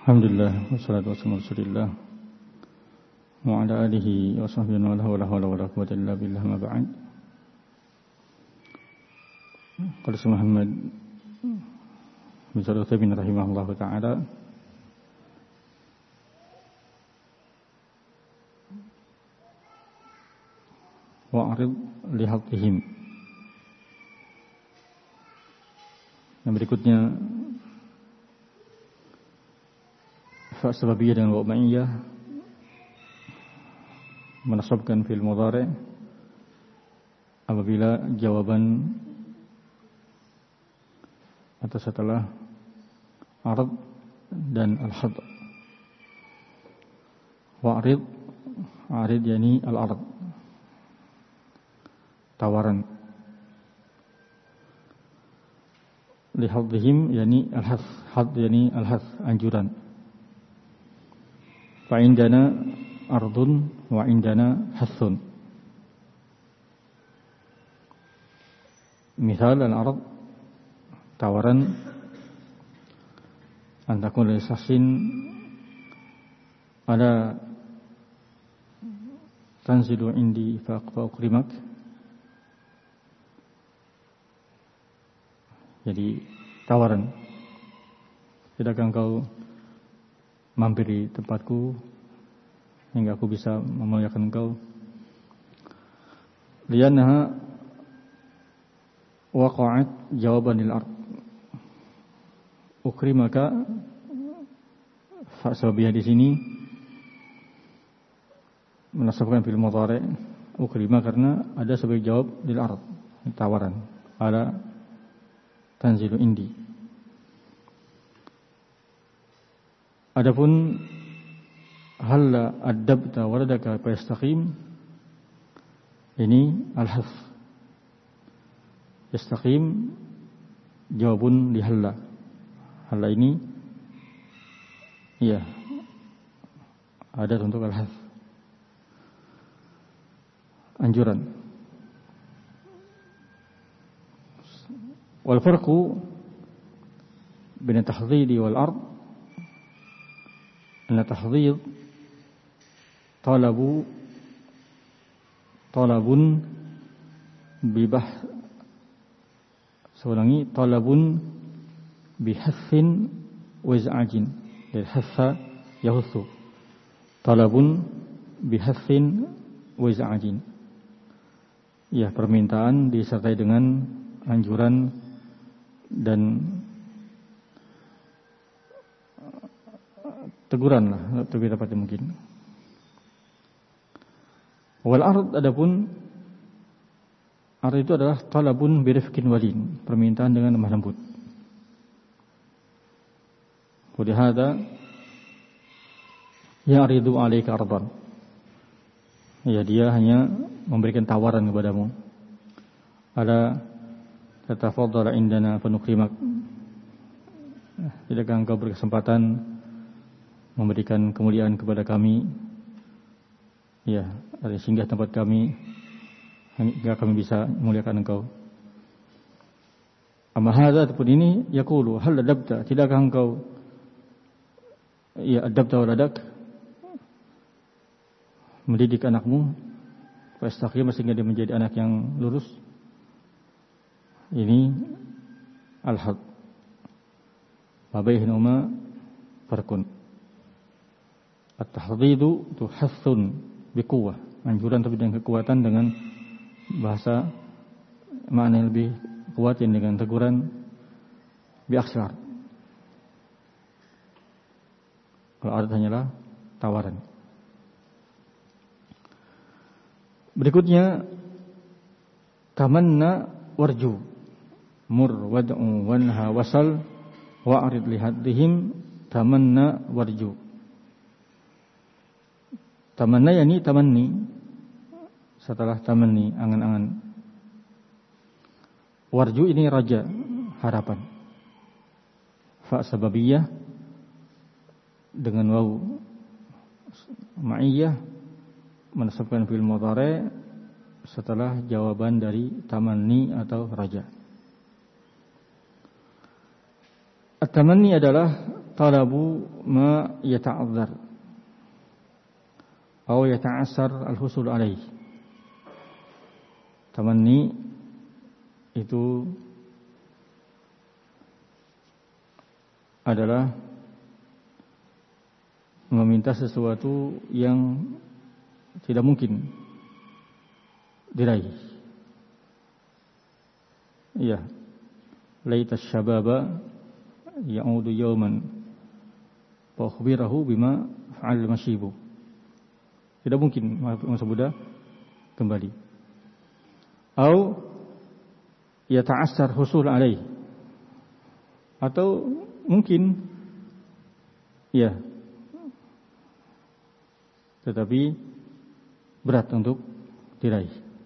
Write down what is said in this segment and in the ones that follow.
Alhamdulillah wassalatu wassalamu ala Rasulillah wa ala alihi wa sahbihi wa la hawla wa la quwwata illa billah ma ba'd. Qala Muhammad bin Shalih Al-Utsaimin rahimahullahu taala wa'rid li haqqihim. Yang berikutnya fa sababiyah dengan wa ma'iyah menasabkan fil mudhari' apabila jawaban atau setelah arad dan al-had. Wa'rid, arid yani al-arad, tawaran. Li hadhihim yani al-hath, had yani al-hath, anjuran. Fa indana ardun wa indana hathun. Misal al-ard, tawaran, antakun lisasin ala tanzilu indi fa ukrimak. Jadi tawaran, tidakkah engkau mampir di tempatku hingga aku bisa memuliakan engkau. Liannaha waqa'at jawaban lil ard. Ukrimaka, fa sababiyah di sini menasabkan fil mudhari'. Ukrima karena ada sebagai jawab lil ard, tawaran. Ala tanzilu indi. Adapun halla adabta waladaka fa yastaqim, ini al-hath. Yastaqim jawabun li halla. Halla ini iya ada untuk al-hath, anjuran. Wal farqu bain at-tahdhid wal ard أن التحضيض طلب ببحث سوالني طلب بحث وإزعاج للحث يحث طلب بحث وإزعاج, ya, permintaan disertai dengan anjuran dan teguran lah, lebih tepatnya mungkin. Wal ard, adapun ard itu adalah talabun birifqin walin, permintaan dengan lemah lembut. Walihada ya'ridu 'alaika ardan, ya, dia hanya memberikan tawaran kepadamu. Ala tatafaddal indana fa nukrimak, tidakkah engkau berkesempatan memberikan kemuliaan kepada kami, ya, dari singgah tempat kami hingga kami bisa memuliakan engkau. Amma hadza, ataupun ini, yaqulu hal adabta, tidakkah engkau, ya, adabta waladak, mendidik anakmu, fastaqim, sehingga dia menjadi anak yang lurus. Ini al-had, wa bainahuma farqun. At-tahdhidu tu hathun biquwwah, anjuran tapi dengan kekuatan, dengan bahasa makna yang lebih kuat yang dengan teguran bi aksar. Kalau ada hanyalah tawaran. Berikutnya tamanna warju, mur wad'u wanha wasal wa'rid li haddihim, tamanna warju. Tamanna yani tamanni, setelah tamanni angan-angan. Warju ini raja, harapan. Fa sababiyah dengan waw ma'iyah menasabkan fi'il mudhari' setelah jawaban dari tamanni atau raja. At-tamanni adalah talabu ma yata'azzar atau yata'assar al-husul alaih. Tamanni itu adalah meminta sesuatu yang tidak mungkin diraih. Iya. Laita syababa ya'udu yawman fa akhbirahu bima fa'al masyibu. Tidak mungkin masa muda kembali. Atau yata'assar husul alaih. Atau mungkin ya, tetapi berat untuk diraih.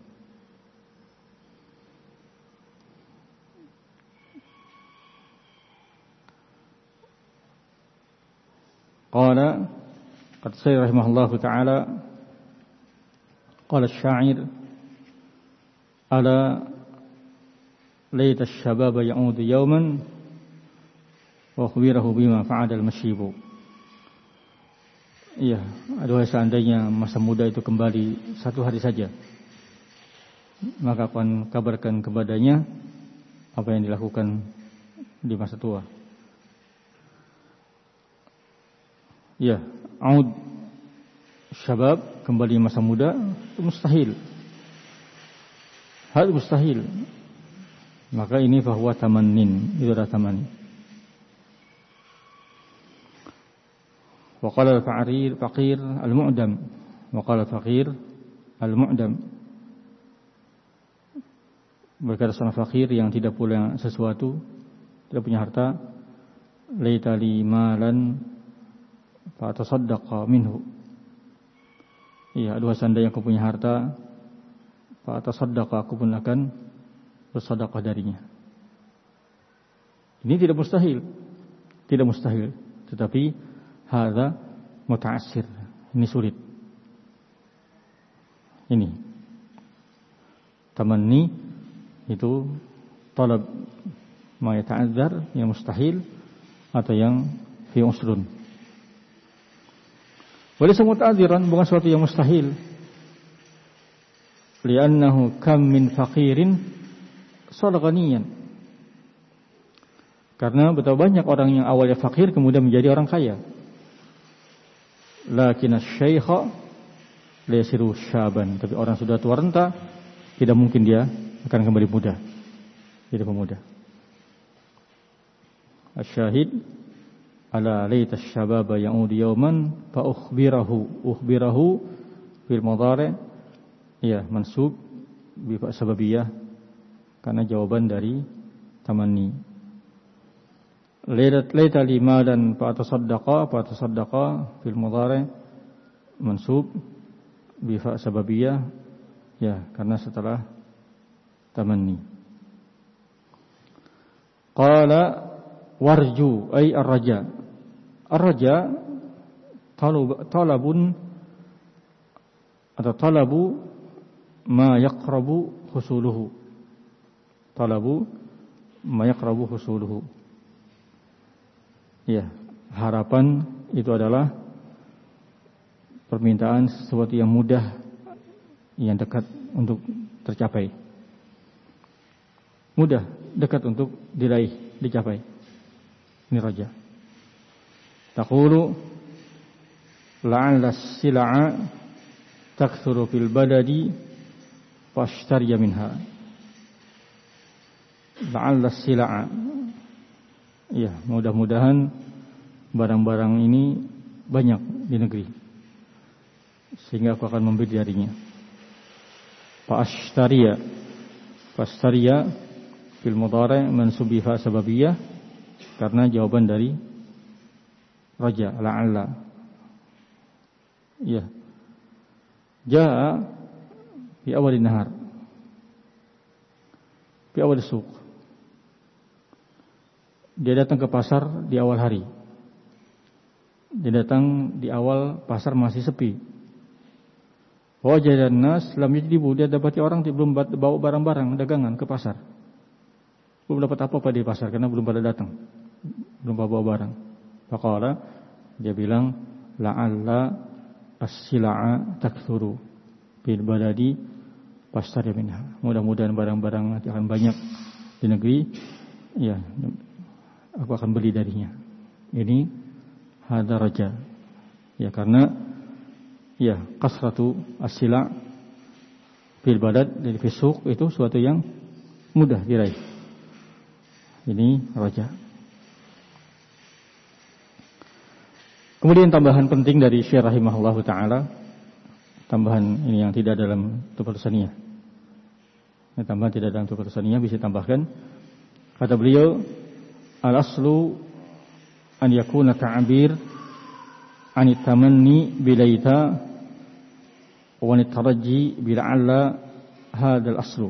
Qala qad sayyid rahimahullahu ta'ala qala asy-sya'ir ala laita asy-syababa ya'udu yawman wa akhbirahu bima fa'ala al-masyibu. Iya, aduhai seandainya masa muda itu kembali satu hari saja, maka akan kabarkan kepadanya apa yang dilakukan di masa tua. Ya, aud syabab, kembali masa muda, itu mustahil. Hal mustahil. Maka ini fahuwa tamannin, itu adalah tamanni. Wa qala al-faqir al-mu'dam. Wa qala al-faqir al-mu'dam. Berkata seorang fakir yang tidak punya sesuatu, tidak punya harta, laita li malan fa tasaddaqa minhu. Iya, aduh seandainya aku punya harta, fa tasaddaqa, aku pun akan bersedekah darinya. Ini tidak mustahil. Tidak mustahil, tetapi hadza muta'assir. Ini sulit. Ini tamanni itu talab ma yata'azzar, yang mustahil atau yang fi usrun. Walaysa muta'azziran, bukan sesuatu yang mustahil. Li'annahu kam min faqirin shara ghaniyan. Karena betapa banyak orang yang awalnya fakir kemudian menjadi orang kaya. Lakin asy-syaikha la yasiru syaban, tapi orang sudah tua renta tidak mungkin dia akan kembali muda. Jadi pemuda. Asy-syahid ala laita asy-syababa ya'udu yawman fa ukhbirahu fil mudhari', ya, mansub bi fa sababiyah karena jawaban dari tamanni. Laita lima dan fa tasaddaqa fil mudhari' mansub bi fa sababiyah, ya, karena setelah tamanni. Qala warju ay ar-raja. Ar-raja talabun atau talabu ma yaqrabu husuluhu. Talabu ma yaqrabu husuluhu. Ya, harapan itu adalah permintaan sesuatu yang mudah, yang dekat untuk tercapai. Mudah, dekat untuk diraih, dicapai. Ini raja. Taqulu la'alla as-sila'a takthuru fil badadi fashtariya minha. La'alla as-sila'a, ya, mudah-mudahan barang-barang ini banyak di negeri sehingga aku akan membeli darinya. Fashtariya fil mudhari' mansubi fa sababiyah karena jawaban dari raja, la'alla. Ya. Jaa fi awal nahar. Fi awal suq. Dia datang ke pasar di awal hari. Dia datang di awal pasar masih sepi. Wajadan nas lam yajdibu, dia dapati orang belum bawa barang-barang dagangan ke pasar. Belum dapat apa-apa di pasar karena belum pada datang. Belum bawa barang. Faqala, dia bilang, la'alla as-sila'a takthuru bil baladi fastari minha. Mudah-mudahan barang-barang nanti akan banyak di negeri, ya, aku akan beli darinya. Ini hadza raja. Ya, karena ya kasratu as-sila' bil balad dari fisuk itu suatu yang mudah diraih. Ini raja. Kemudian tambahan penting dari Syekh rahimahullahu taala, tambahan ini yang tidak dalam Tuhfatul Saniyah. Ini tambahan tidak dalam Tuhfatul Saniyah bisa tambahkan. Kata beliau, al-aslu an yakuna ta'bir an tamanni bilaita wa an taraji bil'alla hadzal aslu.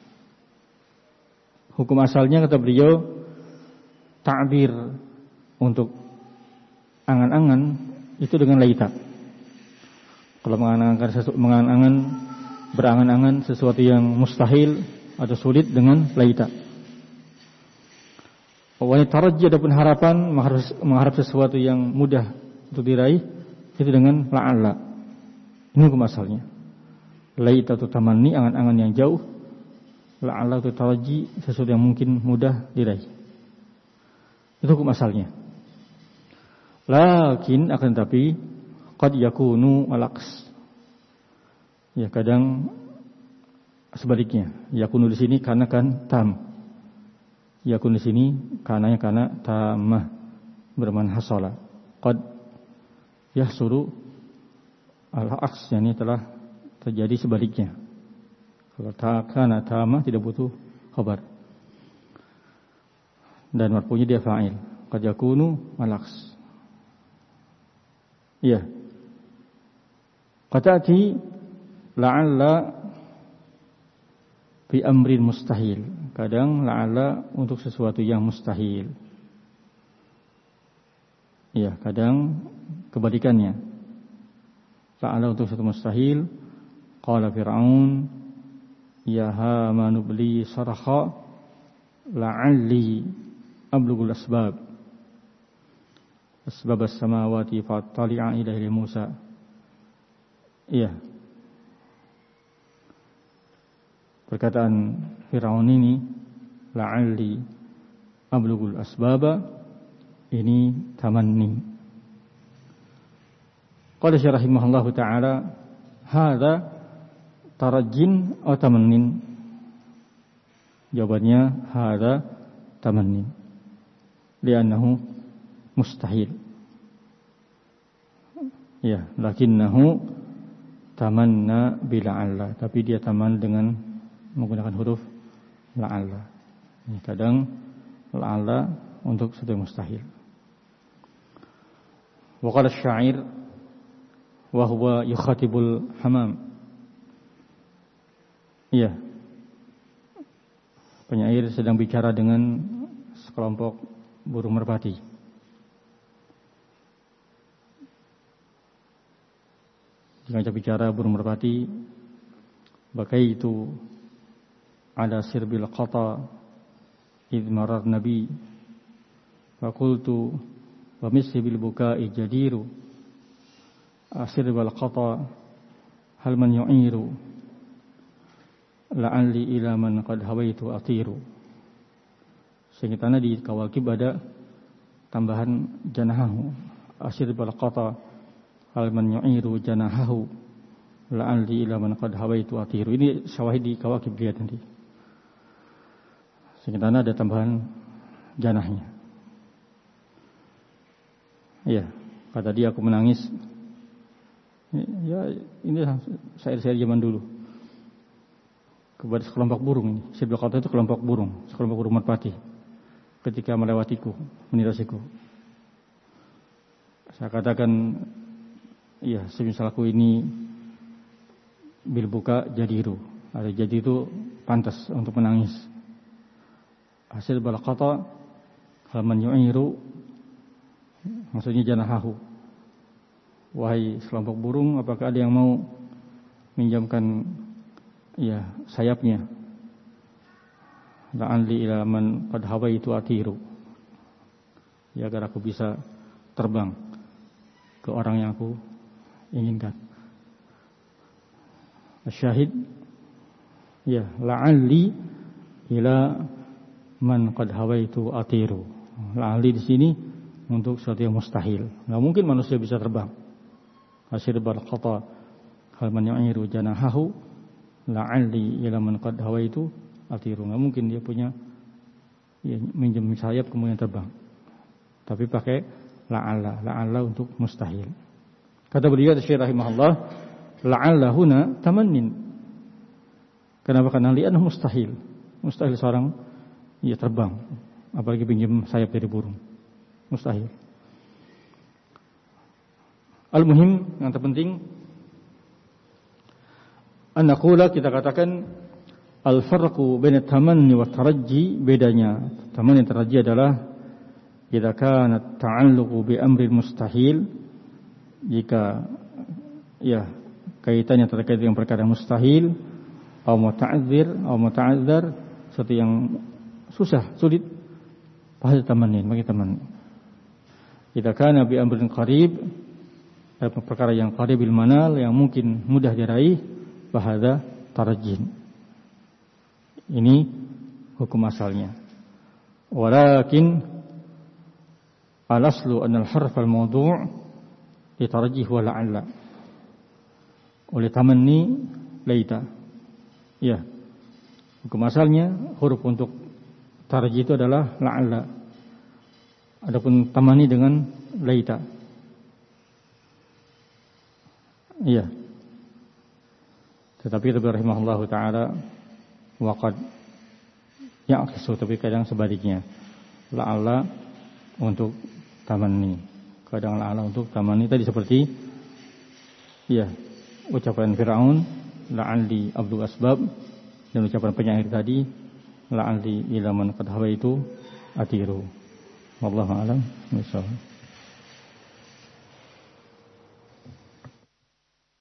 Hukum asalnya kata beliau, ta'bir untuk angan-angan itu dengan laita. Kalau mengangan-angan berangan-angan sesuatu yang mustahil atau sulit dengan laita. Wanita taraji adapun harapan mengharap sesuatu yang mudah untuk diraih itu dengan la'alla. Ini hukum asalnya. Laita itu tamanni, angan-angan yang jauh. La'alla itu taraji, sesuatu yang mungkin mudah diraih. Itu hukum asalnya. Lakin akan tapi qad yakunu al-aks. Ya, kadang sebaliknya. Yakunu di sini karena kan tam. Yakun di sini karena tamah berman hasala. Qad yahsulu al-aks, yani telah terjadi sebaliknya. Kalau kana tamah tidak butuh khabar. Dan marfu'nya dia fa'il. Qad yakunu al-aks. Iya. Qatati la'alla bi amrin mustahil. Kadang la'alla untuk sesuatu yang mustahil. Iya, kadang kebalikannya. La'alla untuk sesuatu mustahil. Qala Fir'aun, ya Haman ibli sarha la'alli ablughul asbab. Asbab as-samawati fattali'a ila Musa. Iya. Perkataan Firaun ini, la'alli ablughul asbaba, ini tamanni. Qala Syekh rahimahullahu taala, hadza tarajjin atau tamannin? Jawabannya hadza tamanni. Li'annahu mustahil. Ya, lakinnahu tamanna bila'alla, tapi dia taman dengan menggunakan huruf la'alla. Kadang la'alla untuk sesuatu yang mustahil. Wa qala asy-sya'ir wa huwa yukhatibul hamam. Iya. Penyair sedang bicara dengan sekelompok burung merpati. Jika bicara burung merpati, bakaitu ala sirbil qata idh marar nabi faqultu wa misli bil bukai jadiru asirbil qata hal man yu'iru la'alli ila man qad hawaitu atiru. Sehingga di Kawakib ada tambahan janahahu, asirbil qata hal man yu'iru janahahu la'alli ila man qad hawaitu atiru. Ini syawahid di Kawakib, lihat nanti. Sehingga ada tambahan janahnya. Iya, kata dia, aku menangis. Ya, ini syair-syair zaman dulu. Kepada sekelompok burung ini. Sirbil qata itu kelompok burung, sekelompok burung merpati. Ketika melewatiku, menirasiku. Saya katakan, iya, semisal aku ini bil buka jadiru. Ada jadi itu pantas untuk menangis. Hasil balaqata man yu'iru, maksudnya janahahu. Wahai sekelompok burung, apakah ada yang mau minjamkan ya sayapnya? La'alli ila man qad hawaitu atiru. Ya, agar aku bisa terbang ke orang yang aku inginkan. Asyahid, ya, la'alli ila man qad hawaitu atiru. La'alli di sini untuk sesuatu yang mustahil. Enggak mungkin manusia bisa terbang. Asyrbal qata hal man yu'iru janahahu la'alli ila man qad hawaitu atiru. Enggak mungkin dia punya ya, minjem sayap kemudian terbang. Tapi pakai la'alla untuk mustahil. Kata beliau Syekh rahimahullah, la'alla huna tamannin. Kenapa? Karena li'annahu mustahil. Mustahil seorang ya terbang, apalagi pinjam sayap dari burung. Mustahil. Al-muhim, yang terpenting an naqula, kita katakan al-farqu baina tamanni wa tarajji, bedanya tamanni dan tarajji adalah idza kana ta'alluqu bi amrin mustahil, jika ya kaitannya terkait dengan perkara mustahil, atau muta'azzir, sesuatu yang susah, sulit, bahasa tamanni, bagi tamanni. Idza kana bi amrin qarib, perkara yang qaribil manal, yang mungkin mudah diraih, bahasa tarajjin. Ini hukum asalnya. Walakin al-aslu anna al-harf al-mawdu' litarajjih wa la'alla. Oleh tamanni laita. Ya. Hukum asalnya huruf untuk tarajjih itu adalah la'alla. Adapun tamanni dengan laita. Iya. Tetapi Rabi rahimahullahu taala waqad ya'kisu, tapi kadang sebaliknya. La'alla untuk tamanni, kadang la'alla untuk tamanni. Tadi seperti iya, ucapan Firaun la'alli abdu asbab, dan ucapan penyair tadi la'alli ila man qad hawaitu atiru. Wallahu a'lam bishawab.